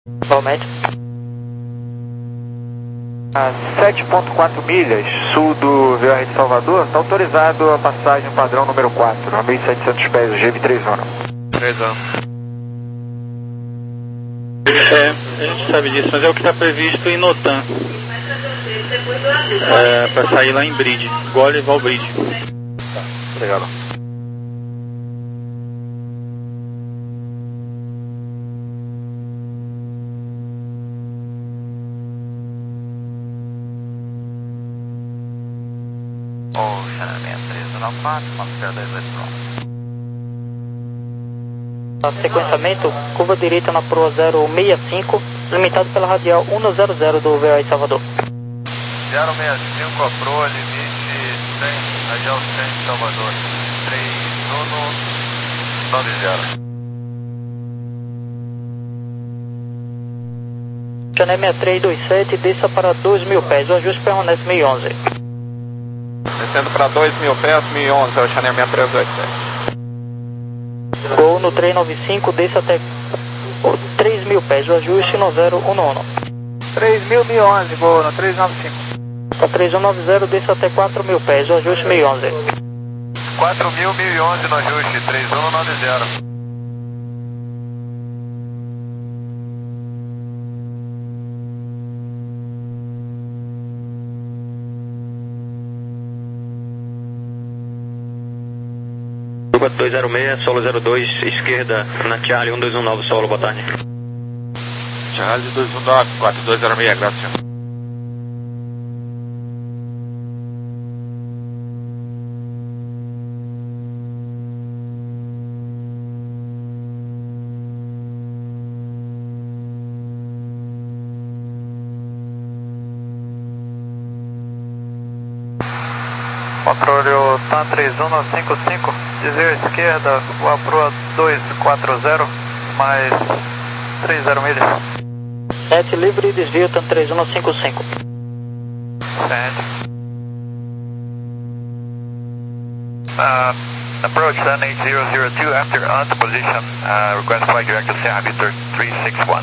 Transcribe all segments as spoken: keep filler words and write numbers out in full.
Igualmente. A sete ponto quatro milhas, sul do V O R de Salvador, está autorizado a passagem padrão número quatro, a mil e setecentos pés, o G M três um. três um. É, a gente sabe disso, mas é o que está previsto em Notan. É, para sair lá em Bridge, Gole e Val Bridge. Tá, obrigado. Ocean seis três um quatro, Montevideo dois oito pronto. Sequenciamento, curva direita na proa zero seis cinco, limitado pela radial cento do V O R Salvador. zero seis cinco, a proa, limite cem, radial cem, Salvador, três um nove zero. Chanel seis três dois sete, desça para dois mil pés, o ajuste permanece mil e onze. Descendo para dois mil pés, mil e onze, é o Chanel seis três dois sete. Gol no três nove cinco, desça até três mil pés, o ajuste no zero um um. três mil, mil e onze, vou no três nove cinco. O três um nove zero, desça até quatro mil pés, o ajuste mil e onze. quatro mil, mil e onze no ajuste, três um nove zero. Cuba dois zero seis, solo zero dois, esquerda, na Charlie um dois um nove, solo, boa tarde. Charlie dois um nove, quatro dois zero seis, graças. Controle o T A M três um nove cinco cinco, desvio à esquerda, voa proa dois quatro zero, mais três zero milhas. sete livre, desvio, T A M três um nove cinco cinco. Send. Uh, approach T A M eight zero zero two after on to position, uh, request flight direct to Sierra Victor three six one.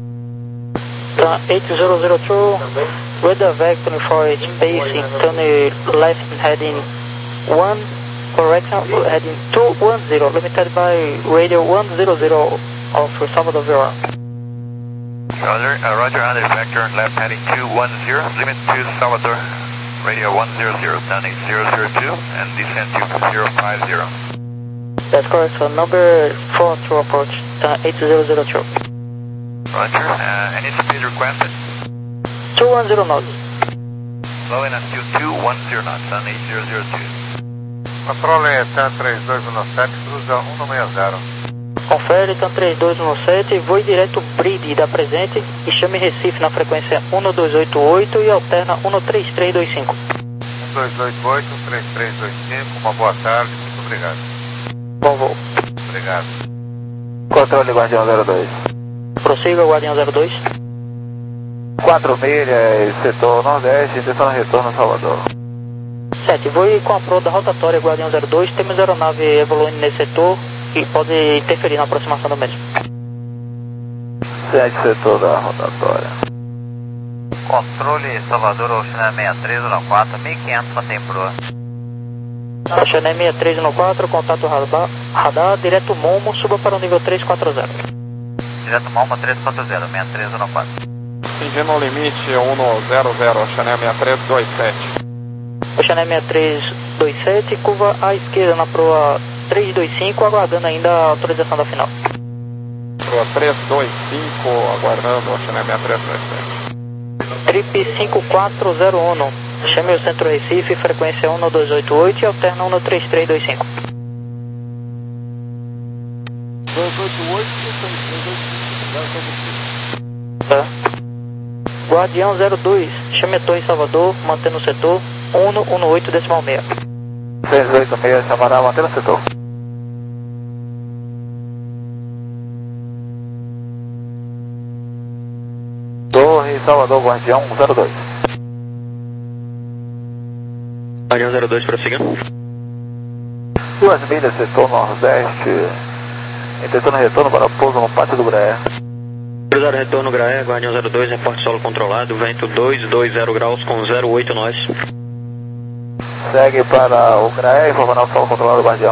T A M eight zero zero two, weather vector for spacing, turn left heading one, correction, heading two one zero, limited by radio one hundred of Salvador V O R. Roger, uh, roger, under vector, left heading two one zero, limit to Salvador, radio one hundred, T A M eight zero zero two, and descend to zero five zero. That's correct, so number four to approach, T A M eight zero zero two. Roger, uh, any speed requested? two one zero knots. Low in to two one zero knots, T A M eight zero zero two. Controle T A M três dois um sete, cruza um seis zero. Confere, T A M três dois um sete, voe direto Bride da presente e chame Recife na frequência um dois oito oito e alterna um três três dois cinco. um dois oito oito, um três três dois cinco, uma boa tarde, muito obrigado. Bom voo. Obrigado. Controle Guardião zero dois. Prossiga, Guardião zero dois. quatro milhas, setor nordeste, intenção de retorno a Salvador. sete, voe com a proa da rotatória Guardião zero dois, temos aeronave evoluindo nesse setor e pode interferir na aproximação do mesmo. sete, setor da rotatória. Controle Salvador, Ocean seis três um quatro, mil e quinhentos, mantém proa. Ocean seis três um quatro, contato radar, radar, direto Momo, suba para o nível três quatro zero. Direto Malma três quatro zero, seis três um quatro. Atingindo no limite um zero zero, Chanel seis três dois sete. Ocean seis três dois sete, curva à esquerda na proa três dois cinco, aguardando ainda a autorização da final. Proa três dois cinco, aguardando o Chanel seis três dois sete. Trip cinco quatro zero um, chame o centro Recife, frequência um dois oito oito e alterna um três três dois cinco. dois oito oito, três três dois cinco, Tá. Guardião zero dois, chame a Torre Salvador, mantendo o setor um um oito decimal seis. seis oito seis, chamará, mantendo o setor. Torre Salvador, Guardião zero dois. Guardião zero dois, prossiga. duas milhas, setor nordeste, intenção de retorno para pouso no pátio do Breé. Autorizado retorno Graé, Guardião zero dois, reporte solo controlado, vento dois vinte graus com zero oito nós. Segue para o Graé, informando o solo controlado, Guardião.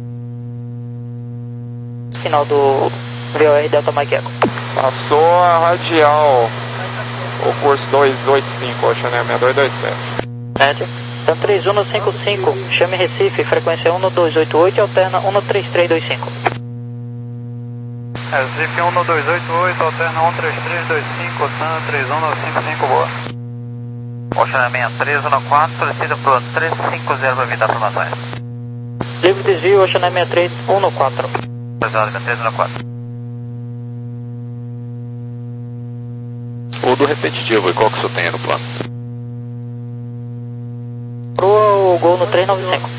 Final do V O R Delta Mike Echo. Passou a radial, o curso duzentos e oitenta e cinco, Ocean Air seis dois dois sete. Sete. Então três um cinco cinco, chame Recife, frequência um dois oito oito e alterna um três três dois cinco. Recife um dois oito oito, alterna um três três dois cinco, Ocean três um cinco cinco, boa. Ocean Air três um quatro, solicita para o três cinco zero para evitar formações. Livre desvio, Ocean Air três um quatro. Autorizado três um quatro. O do repetitivo, e qual que o senhor tem aí no plano? Proa o gol no três nove cinco.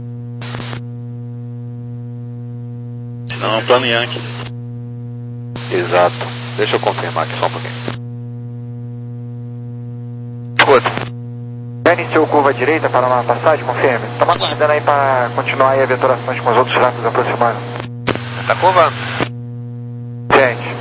Não, é um plano Yankee. Exato. Deixa eu confirmar aqui só um pouquinho. Escuta. Já iniciou curva direita para uma passagem, confirme. Estamos aguardando aí para continuar aí a veturações com os outros jatos aproximando. Tá curvando. Gente.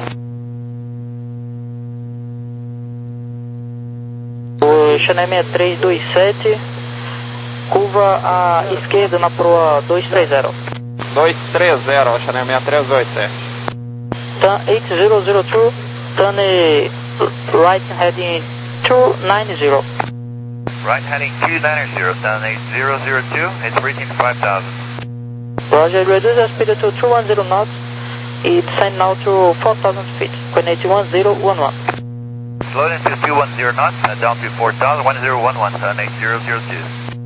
O Chanel seis três dois sete, curva à esquerda na proa dois três zero. dois três zero, Ocean Air seis três oito sete. Turn eight zero zero two, turn eh, right heading two nine zero. Right heading two nine zero, down eight zero zero two, it's reaching five thousand. Roger, reduce the speed to two one zero knots. It's descend now to four thousand feet, coordinate one zero one one. Slow down to two one zero knots, uh, down to four thousand, one zero one one, down eight zero zero two.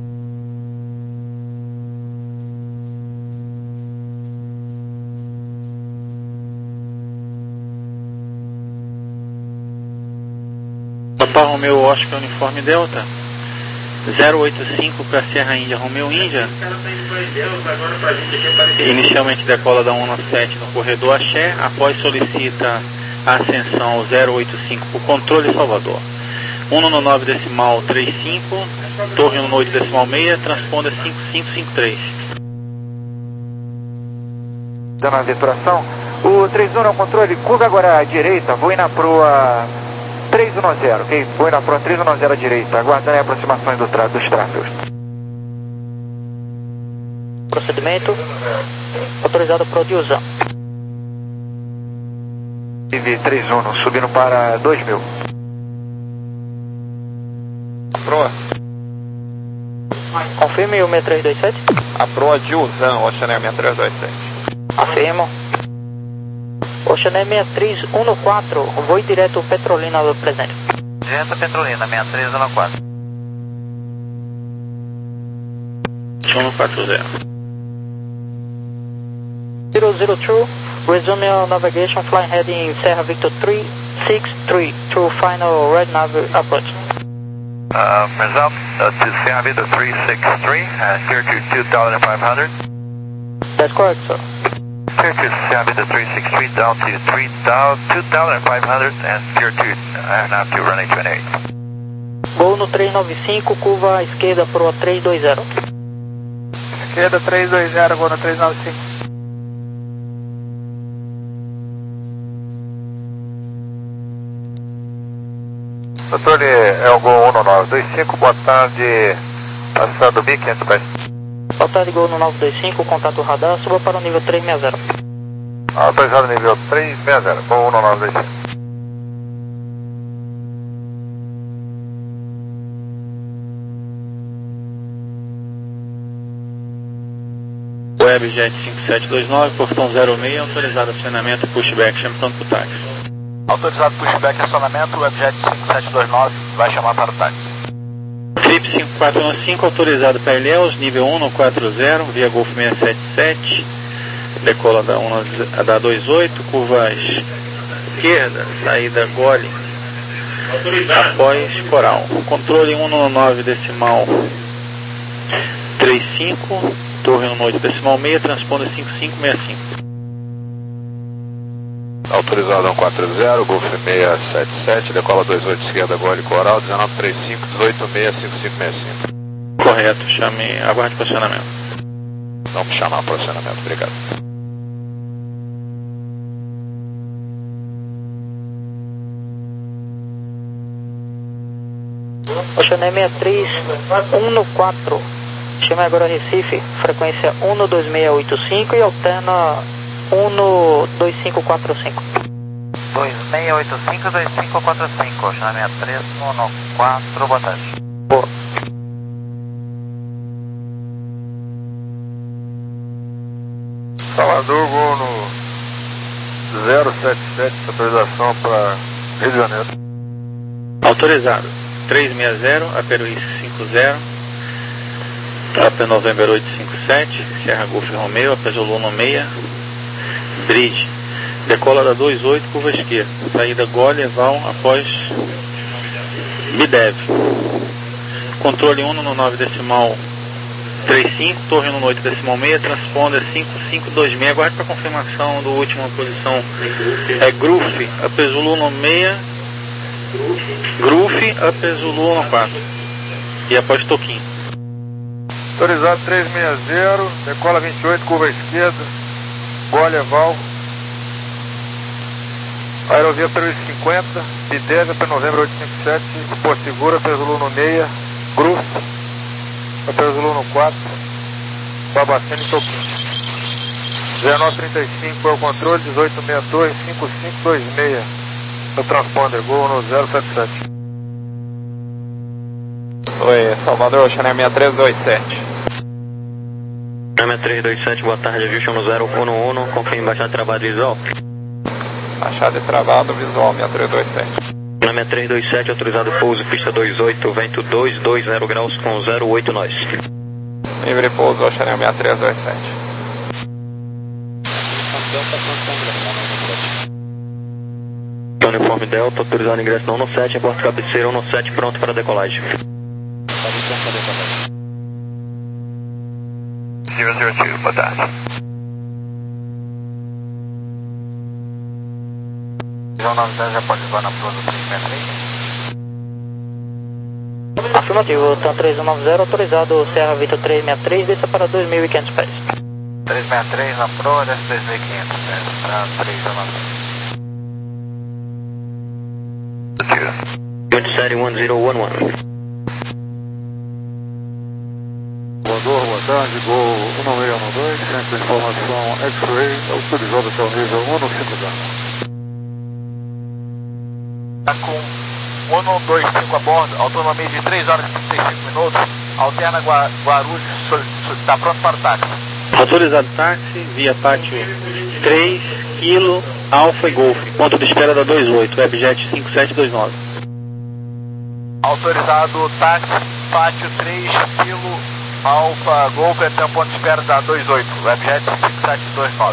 Papa Romeo Oscar Uniforme Delta zero oito cinco para Serra Índia Romeo Índia. Inicialmente decola da um sete no corredor Axé, após solicita a ascensão zero oito cinco por controle Salvador. um no nove decimal trinta e cinco, torre no oito decimal seis, transponda cinco cinco cinco três. Dando a veturação. O três um é o controle, curva agora à direita, voe na proa três um zero, ok? Voe na proa três um zero à direita, aguardando as aproximações do tra dos tráfegos. Procedimento autorizado para o Diozão. I V três um, subindo para dois mil. Proa. Confirme o seis três dois sete. A proa de Uzan, Ocean Air seis três dois sete. Afirmo. Ocean Air seis três um quatro, voe direto Petrolina do presente. Direto Petrolina, seis três um quatro. um quatro zero. zero zero two, resume your navigation, flying heading Serra Victor three six three to final red nav approach. Uh, resume uh, to Serra Victor three six three, uh, clear to two thousand five hundred. That's correct, sir. Clear to Serra Victor three six three, down to three thousand, two thousand five hundred, and clear to, uh, now to running twenty-eight. Voo no três nove cinco, curva à esquerda proa três dois zero. Esquerda três dois zero, voo no três nove cinco. Doutor, é o Gol um nove dois cinco, boa tarde, passando mil e quinhentos pés. Boa tarde, Gol no nove dois cinco, contato radar, suba para o nível três seis zero. Autorizado nível três seis zero, Gol um nove dois cinco. Webjet cinco sete dois nove, portão zero seis, autorizado acionamento pushback, chamando para o táxi. Autorizado pushback, acionamento, Webjet cinco sete dois nove, vai chamar para o táxi. Trip cinco quatro um cinco, autorizado para Ilhéus, nível um no quatro zero, via Golf seis sete sete, decola da, um, da dois oito, curva esquerda, saída Gole, após Coral. Controle um no nove decimal trinta e cinco, torre no oito decimal seis, transponda cinco cinco seis cinco. Autorizado um quatro zero, Golf seis sete sete, decola dois oito, esquerda, Gole, Coral, dezenove trinta e cinco, dezoito seis, cinco cinco seis cinco. Correto, chame, aguarde posicionamento. Vamos chamar posicionamento, obrigado. Oceané sessenta e três, um no quatro. Chama agora Recife, frequência um no dois seis oito cinco e alterna um no dois cinco quatro cinco. dois seis oito cinco, dois cinco quatro cinco, Oceané sessenta e três, um no quatro, boa tarde. Boa. Salvador, voo no zero sete sete, autorização para Rio de Janeiro. Autorizado. trezentos e sessenta, Aperuí cinquenta, Papa November oito cinco sete, Serra Golf Romeo, Apesolo seis, Bridge. Decola da vinte e oito, curva esquerda. Saída Gole, Eval, após Bidev. Controle um no nove decimal trinta e cinco, torre no oito decimal seis, transponder cinco cinco dois seis. Aguarde para confirmação do última posição. É Gruf, Apesolo seis, Gruf, Apesolo quatro. E após Toquinho. Autorizado trezentos e sessenta, decola vinte e oito, curva esquerda, Gole, Eval. Aerovia Peruí cinquenta, Bidev, P Novembro oito cinco sete, Porto Seguro, Apesolo seis, Gruf, Apesolo quatro, Babacena e Toquinho. dezenove trinta e cinco é o controle, dezoito sessenta Torre, cinco cinco dois seis, no transponder, gol no zero sete sete. Oi, Salvador, Oceané sessenta e três dois sete. sessenta e três dois sete, boa tarde, Houston no zero um um, confirme baixar de trabalho visual. Baixada de travado, visual sessenta e três dois sete. sessenta e três dois sete, autorizado pouso, pista vinte e oito, vento dois dois zero graus com zero oito nós. Livre pouso, Oceané sessenta e três dois sete. Uniforme Delta, autorizado ingresso no um no sete, a porta cabeceira um no sete, pronto para decolagem. zero zero two, boa tarde. Visão nove dez já pode voar na proa do três sessenta e três? Afirmativo, TAM três um nove zero, autorizado Serra Vitor trezentos e sessenta e três, desça para dois mil e quinhentos pés. trezentos e sessenta e três na proa, desce dois mil e quinhentos, para três um nove zero. Unit série um zero um um. Voador, boa tarde, gol um seis um dois, centro de informação X-Ray, autorizado até o nível um no cinco zero. Está com um um dois cinco a bordo, autonomia de três horas e trinta e cinco minutos, alterna Gua- Guarulhos, está pronto para o táxi. Autorizado táxi, via pátio três, Kilo, Alfa e Golf. Ponto de espera da vinte e oito, Webjet cinco sete dois nove. Autorizado táxi, pátio três, Kilo, Alfa, Golf, até o ponto de espera da vinte e oito, Webjet cinco sete dois nove.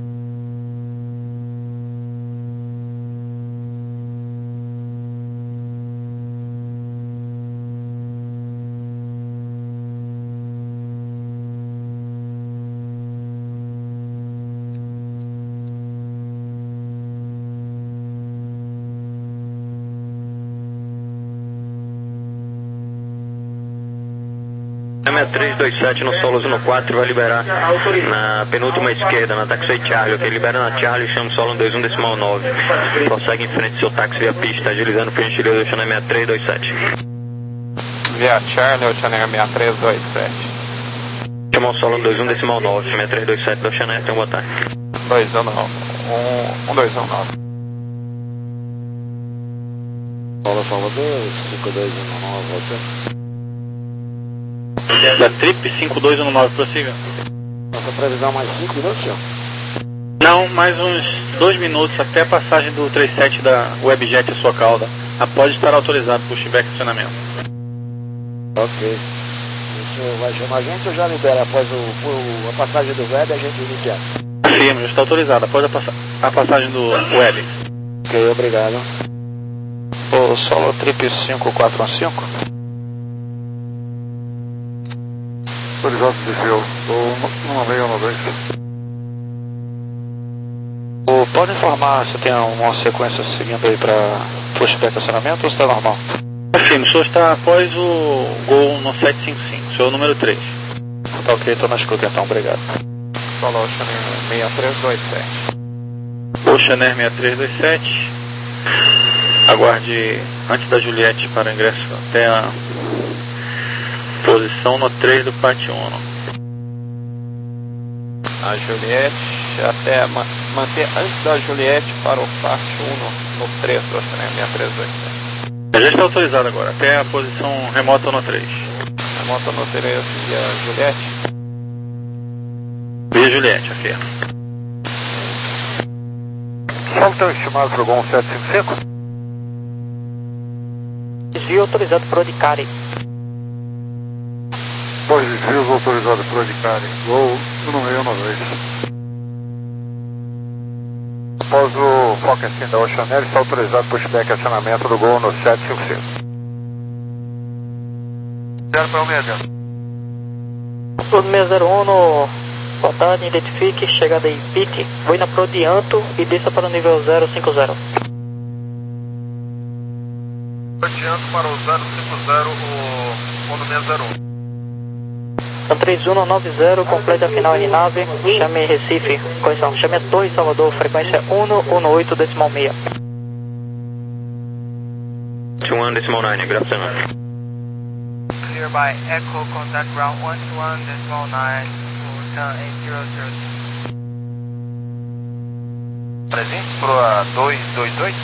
sessenta e três dois sete no solo no quatro, vai liberar na penúltima esquerda, na taxi Charlie, ok? Libera na Charlie, chama o solo dois um decimal nove. Prossegue em frente seu táxi via pista, agilizando por gentileza, Oceané sessenta e três dois sete. Via Charlie, Oceané sessenta e três dois sete. Chama o solo dois um decimal nove, sessenta e três dois sete do Oceané, então boa tarde. dois um nove. um dois um nove. Fala, Salvador, cinco dois um nove, você. Da Trip cinco dois um nove, prossiga. Nossa previsão mais cinco minutos, senhor? Não, mais uns dois minutos até a passagem do trinta e sete da Webjet à sua cauda. Após estar autorizado por pushback e acionamento. Ok. O senhor vai chamar a gente ou já libera após o, o, a passagem do web a gente inicia? Afirma, já está autorizado após a, passa a passagem do Web. Ok, obrigado. O solo Trip cinco quatro um cinco. Autorizado desvio, o um seis um dois. O, pode informar se tem uma sequência seguindo aí para pushback e acionamento ou se está normal? Afirma, o senhor está após o Gol no sete cinco cinco, o senhor é o número três. Tá ok, estou na escuta então, obrigado. Solo Oceané sessenta e três dois sete. Oceané sessenta e três dois sete. Aguarde antes da Juliette para ingresso até a posição no três do Pátio Uno. A Juliette até ma manter antes da Juliette para o Pátio Uno no três do trem seis três dois. Já está autorizado agora, até a posição remota no três. Remota no três e a Juliette? E a Juliette, ok. Qual o teu estimado para o Gol sete cinco cinco? Desvio autorizado para o Odicari. Dois desvios autorizados para o Odicari. Gol no meio no dois. Após o foco da Oceaneer, está autorizado pushback e acionamento do Gol no sete cinco cinco. zero para o seis zero. Tudo seis zero um, boa tarde, identifique, chegada em pique, vou na pro Dianto e desça para o nível zero cinco zero. Adianto para o zero cinco zero, o Uno seis zero um. Então três um nove zero, completa a final em nave, chame Recife, correção, chame a Torre Salvador, frequência um um oito decimal seis. um decimal nove, good afternoon. Clear by Echo, contact ground one two one decimal nine, return eight zero zero. Presente para dois dois dois.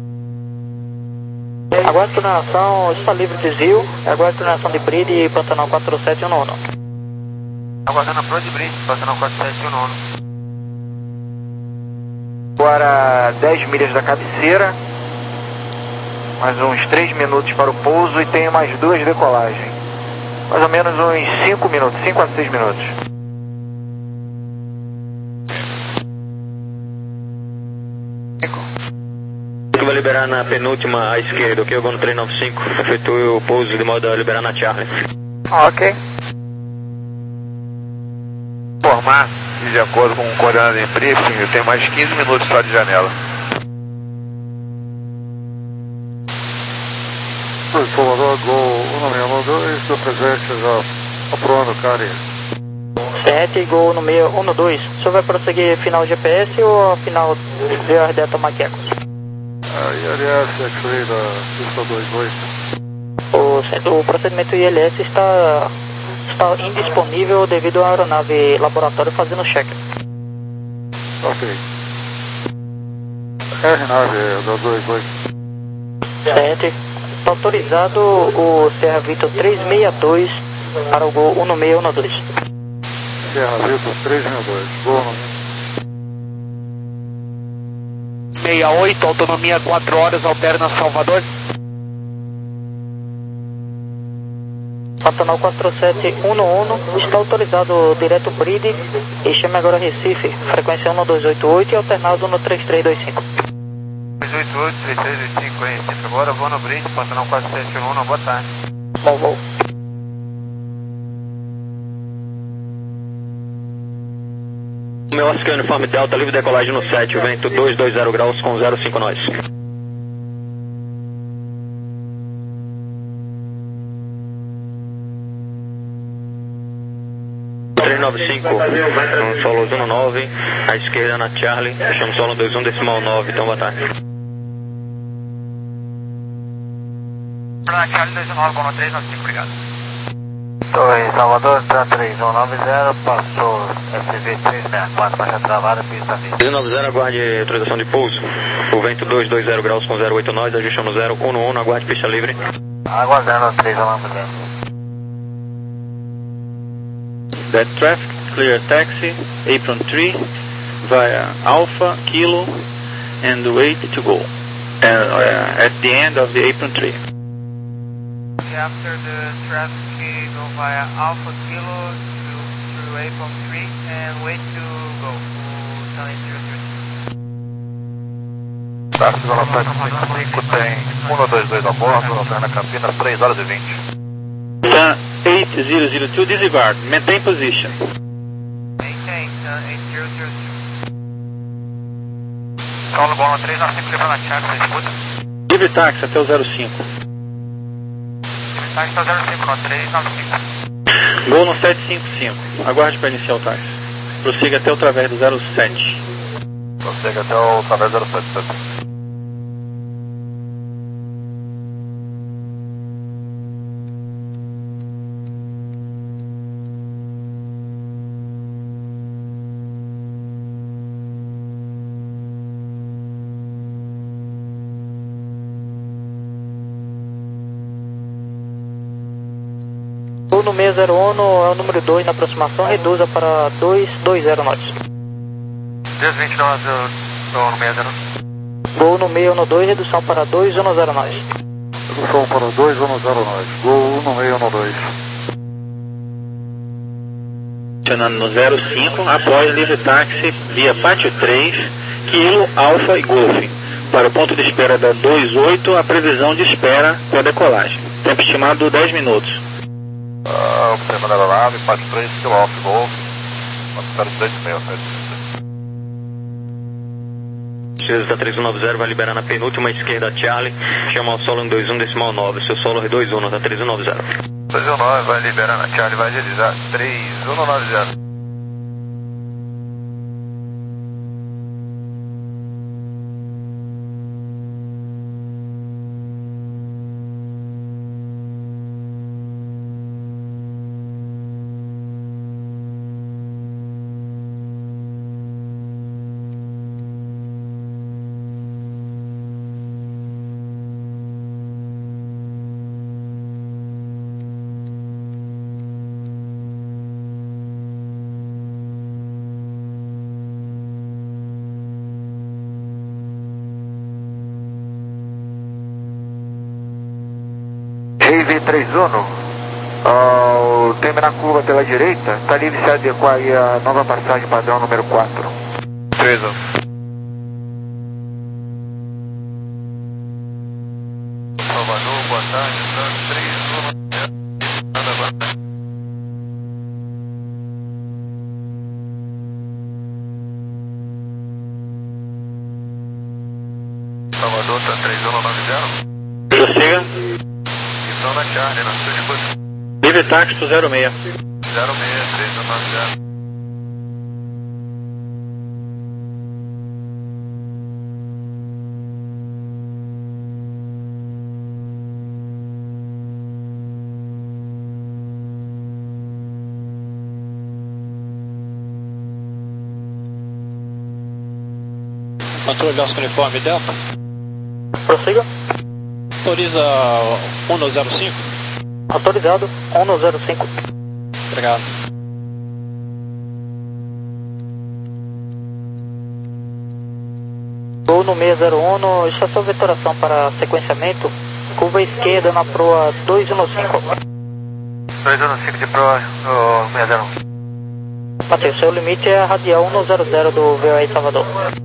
Aguarde coordenação, está livre de desvio, aguarde coordenação de Bride e Pantanal quatro sete um um. Aguardando a Pro de Bride, Pantanal quatro sete um um. Agora dez milhas da cabeceira, mais uns três minutos para o pouso e tem mais duas decolagens. Mais ou menos uns cinco minutos, cinco a seis minutos. Vai liberar na penúltima à esquerda, ok? O Gol no três nove cinco, efetue o pouso de modo a liberar na Charlie. Ok. Informar que de acordo com o coordenado em briefing, eu tenho mais quinze minutos só de janela. Salvador, Gol um dois, estou presente já aprovando o cara. sete, Gol no meio um dois. O senhor vai prosseguir final G P S ou final V R Delta Maqueco? I L S, X-Ray da pista dois oito. O, o procedimento I L S está, está indisponível devido à aeronave laboratório fazendo check. Ok. R nove da dois oito. sete. Está autorizado o Serra Vitor três seis dois para o Gol um seis um dois. Serra Vitor três seis dois, Gol no seis oito, autonomia quatro horas, alterna Salvador. Pantanal quatro sete um um, está autorizado direto Bride e chame agora Recife, frequência um dois oito oito e alternado no três três dois cinco. dois oito oito, três três dois cinco, Recife agora, vou no Bride, Pantanal quatro sete um, boa tarde. Bom voo. Meu Oscar Uniforme Delta, livre decolagem no sete, vento dois dois zero graus com zero cinco nós. três nove cinco, um solo um nove, à esquerda na Charlie, chamo solo dois um decimal nove, então boa tarde. Para Charlie dois um nove, Gol no três nove cinco, obrigado. Torre Salvador, três um nove zero, passou S V três seis quatro, baixa travada, pista vista. três nove zero, aguarde autorização de pouso. O vento dois dois zero graus com zero oito nós, ajustamos zero um um, aguarde pista livre. Aguardando três um nove zero. Dead traffic, clear taxi, apron three, via Alpha, Kilo, and wait to go. And uh, at the end of the apron three. After the traffic, go via Alpha Kilo to through Apron three and wait to go. Turn zero zero. Tráfego no sete cinco cinco, tem um dois dois a bordo, alterna Campinas, três horas e vinte. Turn eight zero zero two, disregard, maintain position. Maintain, turn eight zero zero two. Paulo Gol no três nove cinco, livre na Charlie, você escuta? Livre táxi até o zero cinco. Tá, está zero cinco, no três nove cinco. Gol no sete cinco cinco, aguarde para iniciar o táxi. Prossiga até o través do zero sete. Prossiga até o través zero sete. no seis zero um, é o número dois na aproximação, reduza para dois dois zero knots. dois vinte e nove no seis zero. Gol no seis um dois, redução para dois um zero knots. Redução para dois um zero knots. Gol no seis um dois. Funcionando no zero cinco, após livre táxi via pátio três, Kilo, Alfa e Golf. Para o ponto de espera da dois oito, a previsão de espera para decolagem. Tempo estimado dez minutos. Ah, observa da aeronave, pátio três, Kilo, Alfa e Golf. Atmosfera três e meio, César três um nove zero vai liberar na penúltima esquerda Charlie, chama o solo em dois um decimal nove, seu solo é dois um, tá três um nove zero. três um nove vai liberar na Charlie, vai agilizar três um nove zero. V três um, ao terminar a curva pela direita, está livre se adequar aí a nova passagem padrão número quatro. três um. Salvador, boa tarde, três um. Salvador, tá três um nove zero. Prossiga. Na Charlie, na sua depois. Livre táxi do zero seis. zero seis, três um nove zero. Controle nosso uniforme Delta. Prossiga. Autoriza um zero cinco. Autorizado, um zero cinco. Obrigado. Gol no seis zero um, estação vetoração para sequenciamento, curva esquerda na proa dois um cinco. dois um cinco de proa no seis zero um. Mateus, seu limite é a radial um zero zero do V O A Salvador.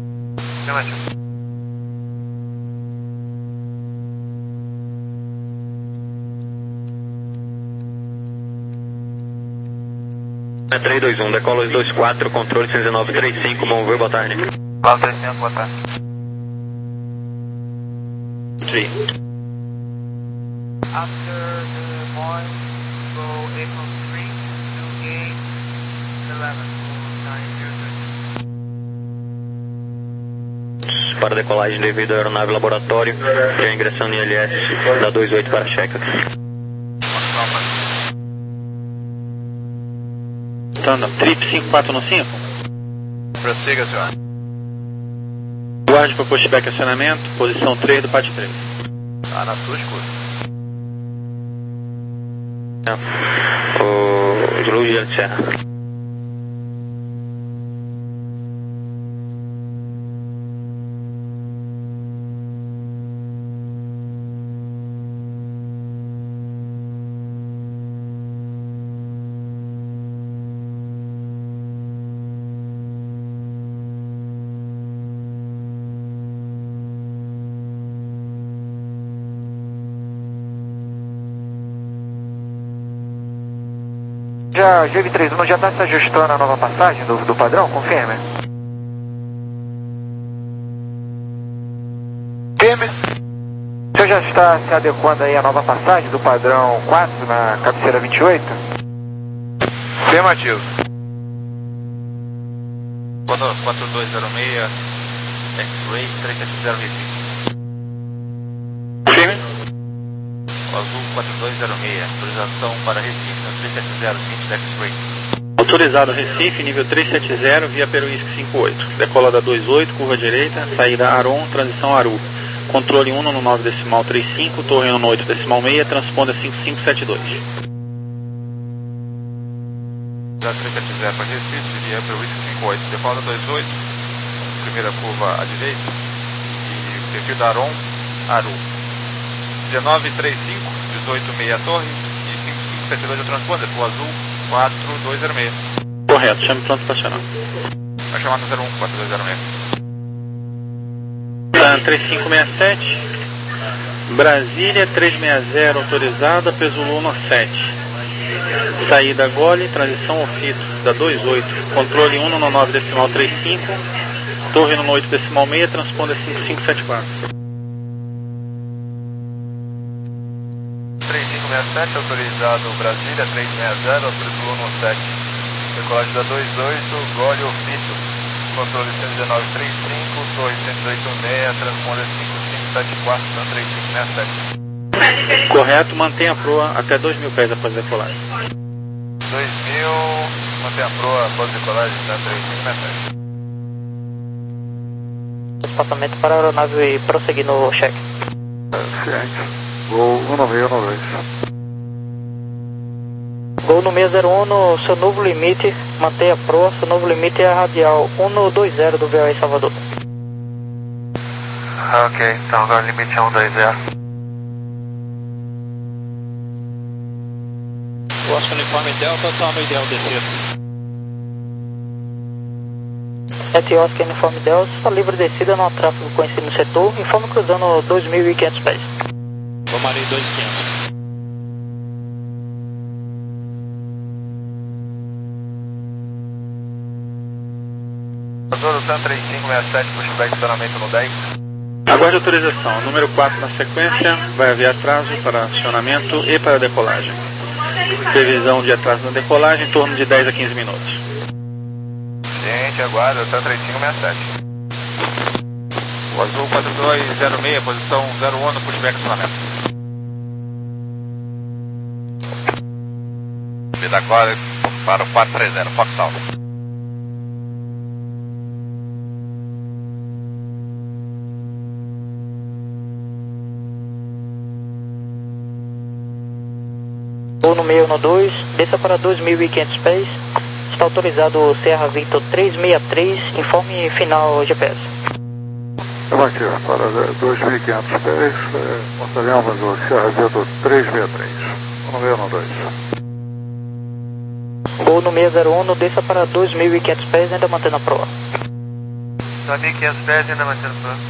É três dois um, decola dois quatro, controle cento e dezenove trinta e cinco, bom voo, boa tarde. Claro, três cinco, boa tarde. Three. After the Boeing, go April three to gate eleven, nine zero zero. Para decolagem devido à aeronave laboratório, já ingressando em L S da dois oito para checa. Standard, trip cinco quatro cinco. Prossiga, senhor. Guarde para pushback acionamento, posição três do pátio três. Tá na sua escuta. O Juliano de Serra. Já, G V três um já está se ajustando a nova passagem do, do padrão? Confirme. Firme. O senhor já está se adequando aí à nova passagem do padrão quatro na cabeceira vinte e oito? Afirmativo. quatro dois zero seis, X-Ray três sete zero Recife. Firme. Azul quatro dois zero seis, autorização para Recife no três sete zero, seguinte da X-Ray. Autorizado Recife, nível três sete zero, via Peruísque cinco oito. Decola da dois oito, curva direita, saída Aron, transição Aru. Controle um no nove decimal trinta e cinco, torre um no oito decimal seis, transponder cinco cinco sete dois. três sete zero para Recife, via para o Whisky cinco oito, decola dois oito, primeira curva à direita, e perfil da Aron, Aru. dezenove trinta e cinco, dezoito meia Torre, e cinco cinco sete dois é o transponder, o azul quatro dois zero seis. Correto, chame pronto para acionar. Vai chamar no zero um quatro dois zero seis. Tá, três cinco seis sete, Brasília três seis zero autorizada, peso Luna sete. Saída Gole, transição ao fito da dois oito, controle um no nove decimal trinta e cinco, torre no oito decimal seis, transponder cinco cinco sete quatro. três cinco seis sete, autorizado Brasília três seis zero, autorizado Luna sete. Decolagem da dois oito, Gole ao fito, controle cento e dezenove trinta e cinco, torre cento e oito seis, transponder cinco cinco sete quatro, três cinco seis sete. Correto, mantenha a proa até dois mil pés após decolagem. dois mil, mantenha a proa após decolagem, tá? três cinco seis sete. Espaçamento para a aeronave e prosseguir no cheque. Ciente. Gol um nove seis um dois. Gol no seis zero um, seu novo limite, mantenha a proa, seu novo limite é a radial um dois zero do V O E Salvador. Ok, então agora o limite é um dois zero. Oscar Uniforme Delta, está no ideal descer. sete Oscar Uniforme Delta, está livre descida, não há tráfego conhecido no setor, informe cruzando dois mil e quinhentos pés. Tomarei dois mil e quinhentos. Azul, Sam três cinco seis sete, pushback estacionamento no dez. Aguarde autorização. Número quatro na sequência, vai haver atraso para acionamento e para decolagem. Previsão de atraso na decolagem em torno de dez a quinze minutos. Gente, aguarda, Sam três cinco seis sete. O azul quatro dois zero seis, posição zero um no pushback acionamento. Vida agora para o quatro três zero, Fox Alpha. Gol no seis um dois, desça para dois mil e quinhentos pés, está autorizado Serra Victor três seis três, informe final G P S. Estamos aqui para dois mil e quinhentos pés, montaremos o Serra Victor três seis três, um seis um dois. Gol no seis zero um, desça para dois mil e quinhentos pés, ainda mantendo a proa. dois mil e quinhentos pés, ainda mantendo a proa.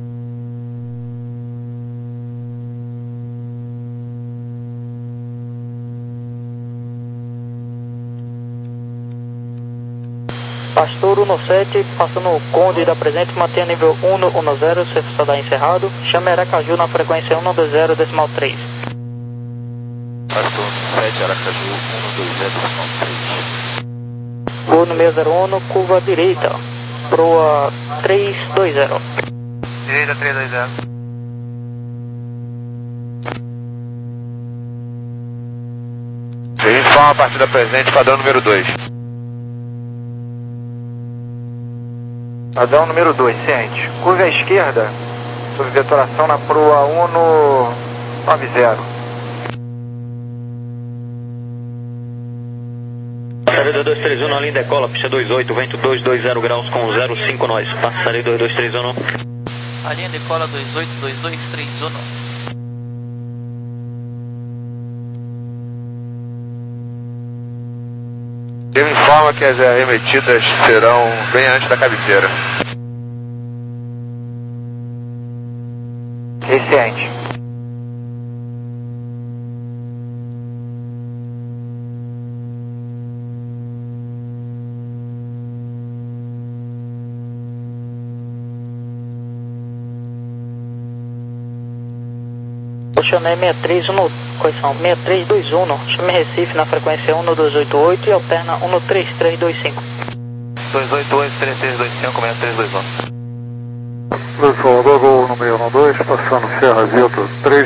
Pastor um sete, passando o Conde da presente, mantenha nível um um zero, seu sadar encerrado. Chame Aracaju na frequência um dois zero decimal três. Pastor um sete, Aracaju um dois zero decimal três. Gol no seis zero um, curva direita, proa três dois zero. Direita três dois zero. Seguinte forma, a partir da presente, padrão número dois. Padrão número dois, ciente. Curva à esquerda, sob vetoração na proa um no nove zero. Passaria dois três um na linha decola, pista dois oito, vento dois dois zero graus com zero cinco nós. Passaria dois dois três um. A linha decola dois oito dois dois três um. Ele informa que as arremetidas serão bem antes da cabeceira. Ciente. Eu chamei seis três um, correção, seis três dois um, chame Recife na frequência um dois oito oito e alterna um três três dois cinco. dois oito oito, três três dois cinco, seis três dois um. Salvador, gol no seis um dois, passando Serra Victor três